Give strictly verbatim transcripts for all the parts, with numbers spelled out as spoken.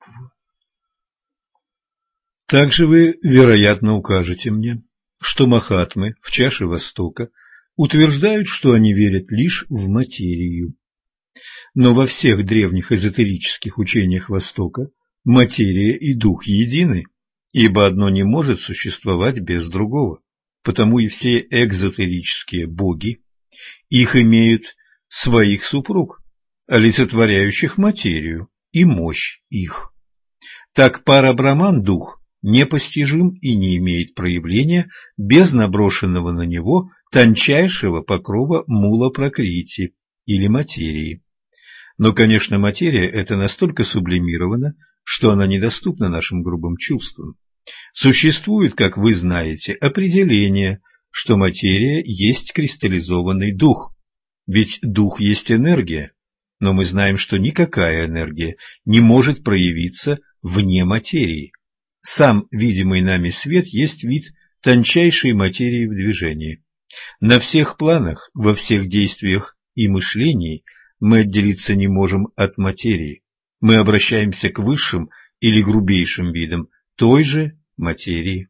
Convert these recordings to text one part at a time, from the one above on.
Также вы, вероятно, укажете мне, что махатмы в чаше Востока утверждают, что они верят лишь в материю. Но во всех древних эзотерических учениях Востока материя и дух едины, ибо одно не может существовать без другого, потому и все экзотерические боги, их имеют своих супруг, олицетворяющих материю и мощь их. Так пара-браман, дух, непостижим и не имеет проявления без наброшенного на него тончайшего покрова мула-пракрити или материи. Но, конечно, материя эта настолько сублимирована, что она недоступна нашим грубым чувствам. Существует, как вы знаете, определение, что материя есть кристаллизованный дух, ведь дух есть энергия, но мы знаем, что никакая энергия не может проявиться вне материи. Сам видимый нами свет есть вид тончайшей материи в движении. На всех планах, во всех действиях и мышлении мы отделиться не можем от материи. Мы обращаемся к высшим или грубейшим видам той же материи.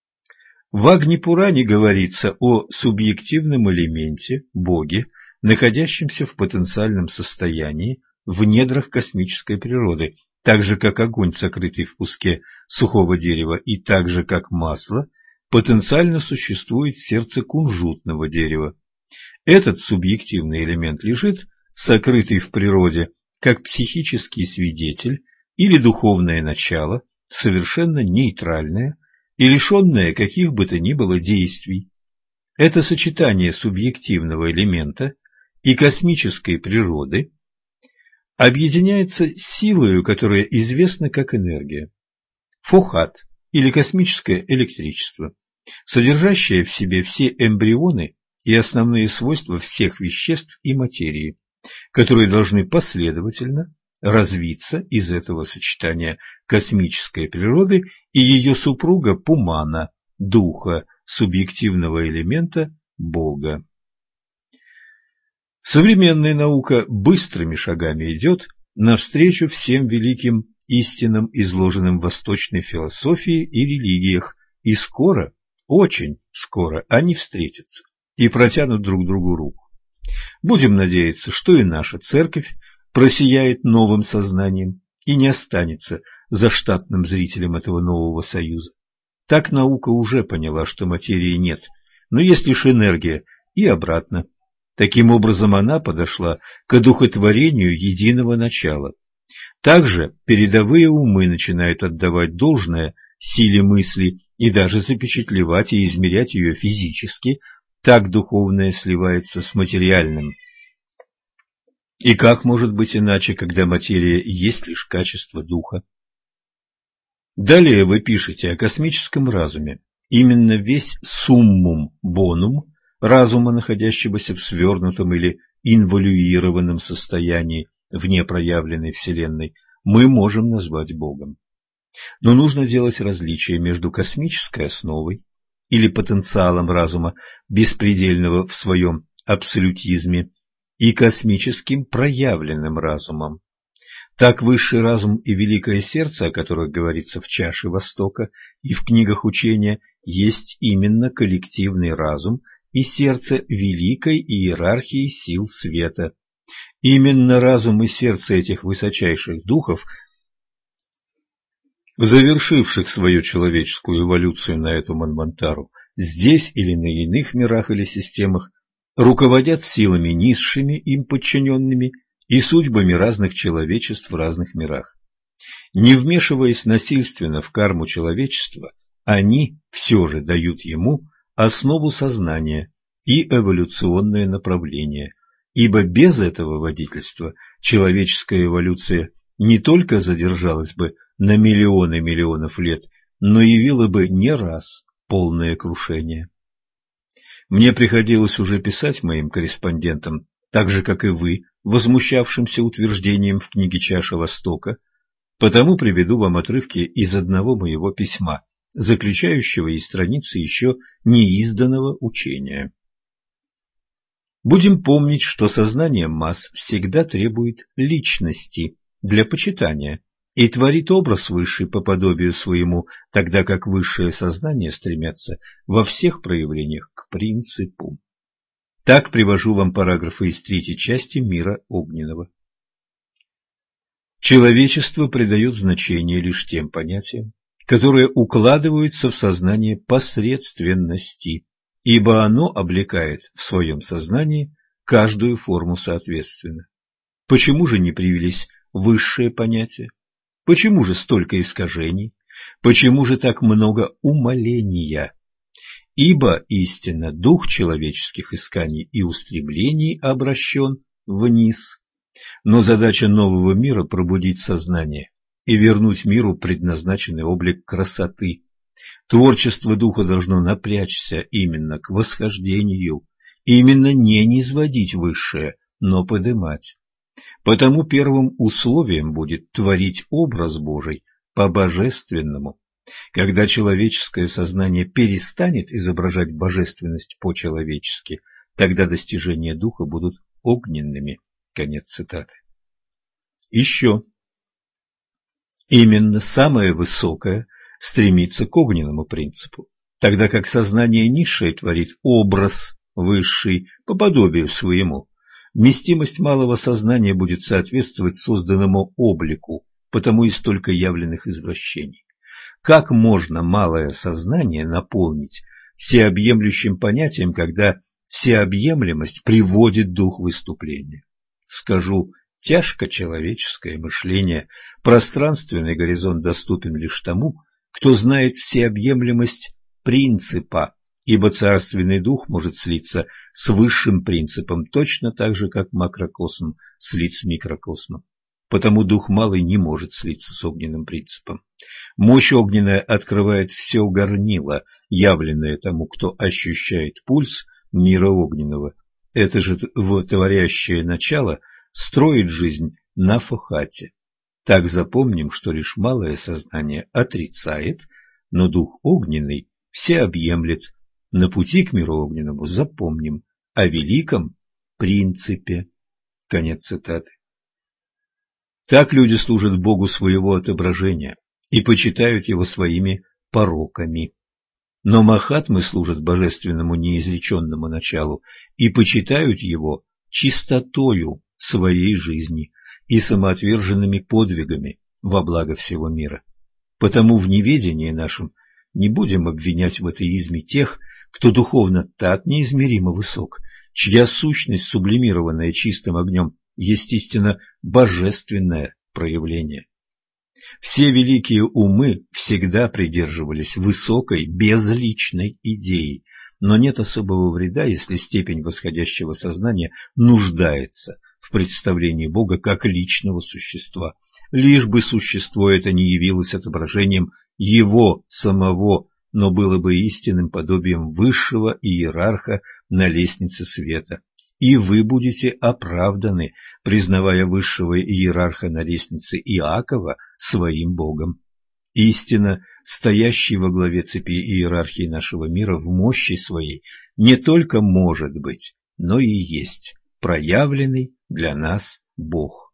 В Агни-Пуране говорится о субъективном элементе, Боге, находящемся в потенциальном состоянии в недрах космической природы, так же, как огонь, сокрытый в куске сухого дерева, и так же, как масло, потенциально существует в сердце кунжутного дерева. Этот субъективный элемент лежит, сокрытый в природе, как психический свидетель или духовное начало, совершенно нейтральное и лишенное каких бы то ни было действий. Это сочетание субъективного элемента и космической природы объединяется с силою, которая известна как энергия. Фохат или космическое электричество, содержащее в себе все эмбрионы и основные свойства всех веществ и материи, которые должны последовательно развиться из этого сочетания космической природы и ее супруга Пумана, духа, субъективного элемента Бога. Современная наука быстрыми шагами идет навстречу всем великим истинам, изложенным в восточной философии и религиях, и скоро, очень скоро они встретятся и протянут друг другу руку. Будем надеяться, что и наша церковь просияет новым сознанием и не останется заштатным зрителем этого нового союза. Так наука уже поняла, что материи нет, но есть лишь энергия, и обратно. Таким образом, она подошла к одухотворению единого начала. Также передовые умы начинают отдавать должное силе мысли и даже запечатлевать и измерять ее физически, так духовное сливается с материальным. И как может быть иначе, когда материя есть лишь качество духа? Далее вы пишете о космическом разуме. Именно весь суммум бонум разума, находящегося в свернутом или инволюированном состоянии вне проявленной Вселенной, мы можем назвать Богом. Но нужно делать различие между космической основой или потенциалом разума, беспредельного в своем абсолютизме, и космическим проявленным разумом. Так высший разум и великое сердце, о которых говорится в чаше Востока и в книгах учения, есть именно коллективный разум и сердце великой иерархии сил света. Именно разум и сердце этих высочайших духов, завершивших свою человеческую эволюцию на эту Манвантару, здесь или на иных мирах или системах, руководят силами низшими им подчиненными и судьбами разных человечеств в разных мирах. Не вмешиваясь насильственно в карму человечества, они все же дают ему основу сознания и эволюционное направление, ибо без этого водительства человеческая эволюция не только задержалась бы на миллионы миллионов лет, но явила бы не раз полное крушение. Мне приходилось уже писать моим корреспондентам, так же, как и вы, возмущавшимся утверждением в книге «Чаша Востока», потому приведу вам отрывки из одного моего письма, заключающего из страницы еще неизданного учения. Будем помнить, что сознание масс всегда требует личности для почитания и творит образ высший по подобию своему, тогда как высшее сознание стремятся во всех проявлениях к принципу. Так привожу вам параграфы из третьей части «Мира огненного». Человечество придает значение лишь тем понятиям, которые укладываются в сознание посредственности, ибо оно облекает в своем сознании каждую форму соответственно. Почему же не привились высшие понятия? Почему же столько искажений? Почему же так много умаления? Ибо истинно дух человеческих исканий и устремлений обращен вниз. Но задача нового мира – пробудить сознание и вернуть миру предназначенный облик красоты. Творчество духа должно напрячься именно к восхождению, именно не низводить высшее, но подымать. Потому первым условием будет творить образ Божий по-божественному. Когда человеческое сознание перестанет изображать божественность по-человечески, тогда достижения духа будут огненными. Конец цитаты. Еще. Именно самое высокое стремится к огненному принципу, тогда как сознание низшее творит образ высший по подобию своему. Вместимость малого сознания будет соответствовать созданному облику, потому и столько явленных извращений. Как можно малое сознание наполнить всеобъемлющим понятием, когда всеобъемлемость приводит дух выступления? Скажу, тяжко человеческое мышление, пространственный горизонт доступен лишь тому, кто знает всеобъемлемость принципа, ибо царственный дух может слиться с высшим принципом точно так же, как макрокосм слит с микрокосмом. Потому дух малый не может слиться с огненным принципом. Мощь огненная открывает все горнило, явленное тому, кто ощущает пульс мира огненного. Это же творящее начало строит жизнь на фохате. Так запомним, что лишь малое сознание отрицает, но дух огненный всеобъемлет. На пути к миру огненному запомним о великом принципе. Конец цитаты. Так люди служат Богу своего отображения и почитают Его своими пороками. Но махатмы служат божественному неизреченному началу и почитают Его чистотою своей жизни и самоотверженными подвигами во благо всего мира. Потому в неведении нашем не будем обвинять в атеизме тех, кто духовно так неизмеримо высок, чья сущность, сублимированная чистым огнем, естественно, божественное проявление. Все великие умы всегда придерживались высокой, безличной идеи, но нет особого вреда, если степень восходящего сознания нуждается в представлении Бога как личного существа, лишь бы существо это не явилось отображением Его самого, но было бы истинным подобием высшего иерарха на лестнице света. И вы будете оправданы, признавая высшего иерарха на лестнице Иакова своим Богом. Истинно, стоящий во главе цепи иерархии нашего мира в мощи своей, не только может быть, но и есть проявленный для нас Бог.